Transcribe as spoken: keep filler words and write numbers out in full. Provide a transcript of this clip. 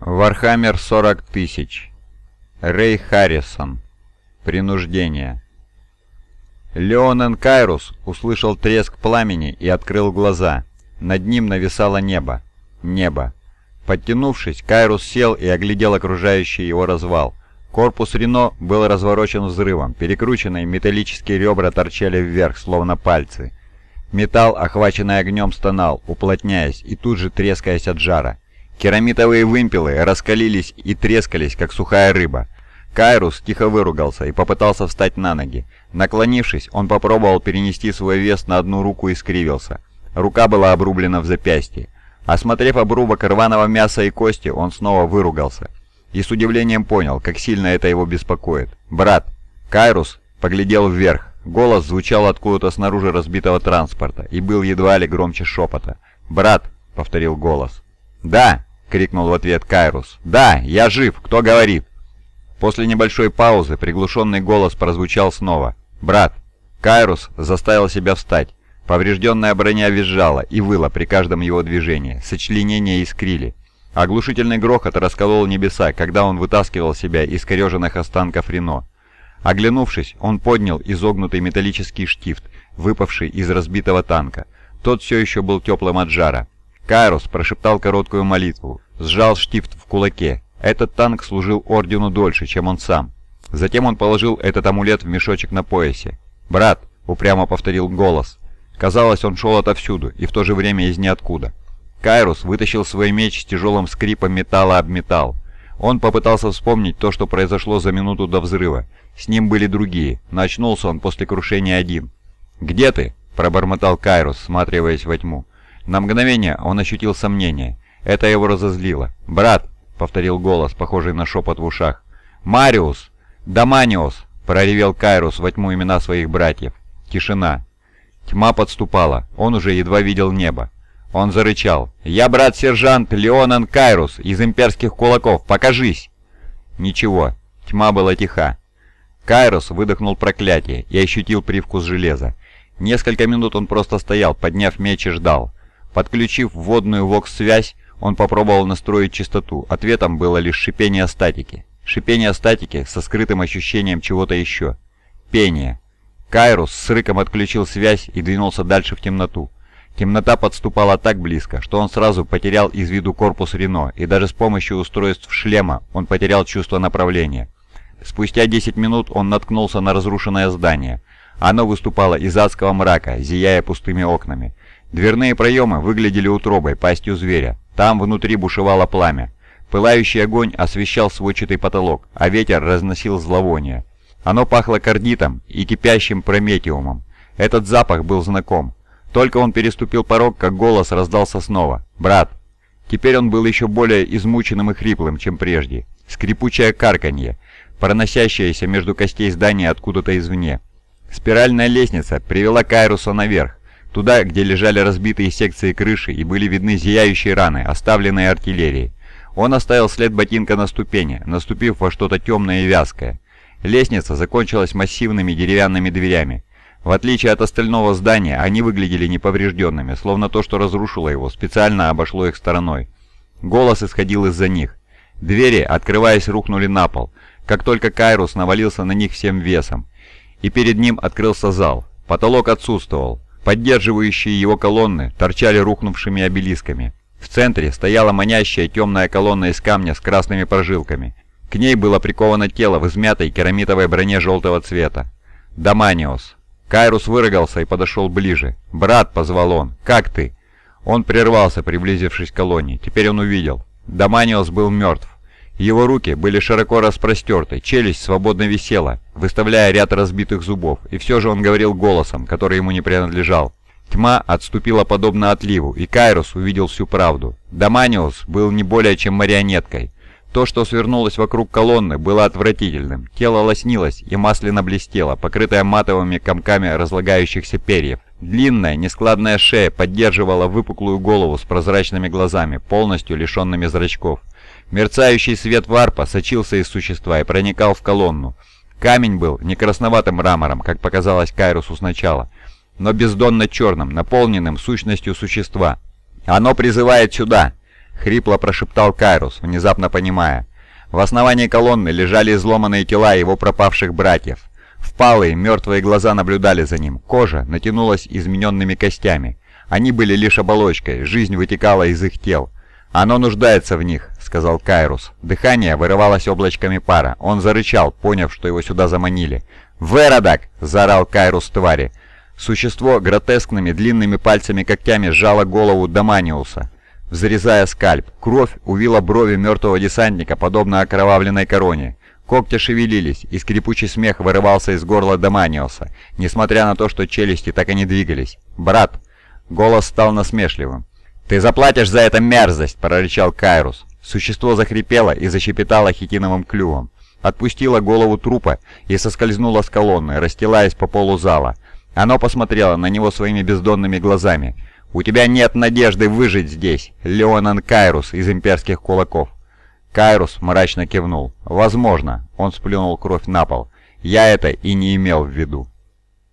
Вархаммер сорок тысяч. Рэй Харрисон. Принуждение. Леонен Кайрус услышал треск пламени и открыл глаза. Над ним нависало небо. Небо. Подтянувшись, Кайрус сел и оглядел окружающий его развал. Корпус Рено был разворочен взрывом, перекрученные металлические ребра торчали вверх, словно пальцы. Металл, охваченный огнем, стонал, уплотняясь и тут же трескаясь от жара. Керамитовые вымпелы раскалились и трескались, как сухая рыба. Кайрус тихо выругался и попытался встать на ноги. Наклонившись, он попробовал перенести свой вес на одну руку и скривился. Рука была обрублена в запястье. Осмотрев обрубок рваного мяса и кости, он снова выругался. И с удивлением понял, как сильно это его беспокоит. «Брат!» Кайрус поглядел вверх. Голос звучал откуда-то снаружи разбитого транспорта и был едва ли громче шепота. «Брат!» — повторил голос. «Да!» — крикнул в ответ Кайрус. «Да! Я жив! Кто говорит?» После небольшой паузы приглушенный голос прозвучал снова. «Брат!» Кайрус заставил себя встать. Поврежденная броня визжала и выла при каждом его движении. Сочленения искрили. Оглушительный грохот расколол небеса, когда он вытаскивал себя из кореженных останков Рено. Оглянувшись, он поднял изогнутый металлический штифт, выпавший из разбитого танка. Тот все еще был теплым от жара. Кайрус прошептал короткую молитву, сжал штифт в кулаке. Этот танк служил ордену дольше, чем он сам. Затем он положил этот амулет в мешочек на поясе. «Брат!» — упрямо повторил голос. Казалось, он шел отовсюду и в то же время из ниоткуда. Кайрус вытащил свой меч с тяжелым скрипом металла об металл. Он попытался вспомнить то, что произошло за минуту до взрыва. С ним были другие, но очнулся он после крушения один. «Где ты?» — пробормотал Кайрус, всматриваясь во тьму. На мгновение он ощутил сомнение. Это его разозлило. «Брат!» — повторил голос, похожий на шепот в ушах. «Мариус! Доманиос!» — проревел Кайрус во тьму имена своих братьев. Тишина. Тьма подступала, он уже едва видел небо. Он зарычал. «Я брат-сержант Леонен Кайрус из имперских кулаков, покажись!» Ничего, тьма была тиха. Кайрус выдохнул проклятие и ощутил привкус железа. Несколько минут он просто стоял, подняв меч и ждал. Подключив вводную вокс-связь, он попробовал настроить частоту. Ответом было лишь шипение статики. Шипение статики со скрытым ощущением чего-то еще. Пение. Кайрус с рыком отключил связь и двинулся дальше в темноту. Темнота подступала так близко, что он сразу потерял из виду корпус Рено, и даже с помощью устройств шлема он потерял чувство направления. Спустя десять минут он наткнулся на разрушенное здание. Оно выступало из адского мрака, зияя пустыми окнами. Дверные проемы выглядели утробой, пастью зверя. Там внутри бушевало пламя. Пылающий огонь освещал сводчатый потолок, а ветер разносил зловоние. Оно пахло кардитом и кипящим прометиумом. Этот запах был знаком. Только он переступил порог, как голос раздался снова. «Брат!» Теперь он был еще более измученным и хриплым, чем прежде. Скрипучее карканье, проносящееся между костей здания откуда-то извне. Спиральная лестница привела Кайруса наверх, туда, где лежали разбитые секции крыши и были видны зияющие раны, оставленные артиллерией. Он оставил след ботинка на ступени, наступив во что-то темное и вязкое. Лестница закончилась массивными деревянными дверями. В отличие от остального здания, они выглядели неповрежденными, словно то, что разрушило его, специально обошло их стороной. Голос исходил из-за них. Двери, открываясь, рухнули на пол, как только Кайрус навалился на них всем весом. И перед ним открылся зал. Потолок отсутствовал. Поддерживающие его колонны торчали рухнувшими обелисками. В центре стояла манящая темная колонна из камня с красными прожилками. К ней было приковано тело в измятой керамитовой броне желтого цвета. Доманиос. Кайрус выругался и подошел ближе. «Брат!» — позвал он. «Как ты?» Он прервался, приблизившись к колонне. Теперь он увидел. Доманиос был мертв. Его руки были широко распростерты, челюсть свободно висела, выставляя ряд разбитых зубов, и все же он говорил голосом, который ему не принадлежал. Тьма отступила подобно отливу, и Кайрус увидел всю правду. Доманиос был не более чем марионеткой. То, что свернулось вокруг колонны, было отвратительным. Тело лоснилось и масляно блестело, покрытое матовыми комками разлагающихся перьев. Длинная, нескладная шея поддерживала выпуклую голову с прозрачными глазами, полностью лишенными зрачков. Мерцающий свет варпа сочился из существа и проникал в колонну. Камень был не красноватым мрамором, как показалось Кайрусу сначала, но бездонно черным, наполненным сущностью существа. «Оно призывает сюда!» — хрипло прошептал Кайрус, внезапно понимая. В основании колонны лежали изломанные тела его пропавших братьев. Впалые, мертвые глаза наблюдали за ним, кожа натянулась измененными костями. Они были лишь оболочкой, жизнь вытекала из их тел. «Оно нуждается в них», — сказал Кайрус. Дыхание вырывалось облачками пара. Он зарычал, поняв, что его сюда заманили. «Веродак!» — заорал Кайрус твари. Существо гротескными длинными пальцами-когтями сжало голову Доманиуса, взрезая скальп. Кровь увила брови мертвого десантника, подобно окровавленной короне. Когти шевелились, и скрипучий смех вырывался из горла Доманиуса, несмотря на то, что челюсти так и не двигались. «Брат!» — голос стал насмешливым. «Ты заплатишь за это мерзость!» — прорычал Кайрус. Существо захрипело и защепетало хитиновым клювом. Отпустило голову трупа и соскользнуло с колонны, расстилаясь по полу зала. Оно посмотрело на него своими бездонными глазами. «У тебя нет надежды выжить здесь, Леонан Кайрус из имперских кулаков!» Кайрус мрачно кивнул. «Возможно», — он сплюнул кровь на пол. «Я это и не имел в виду».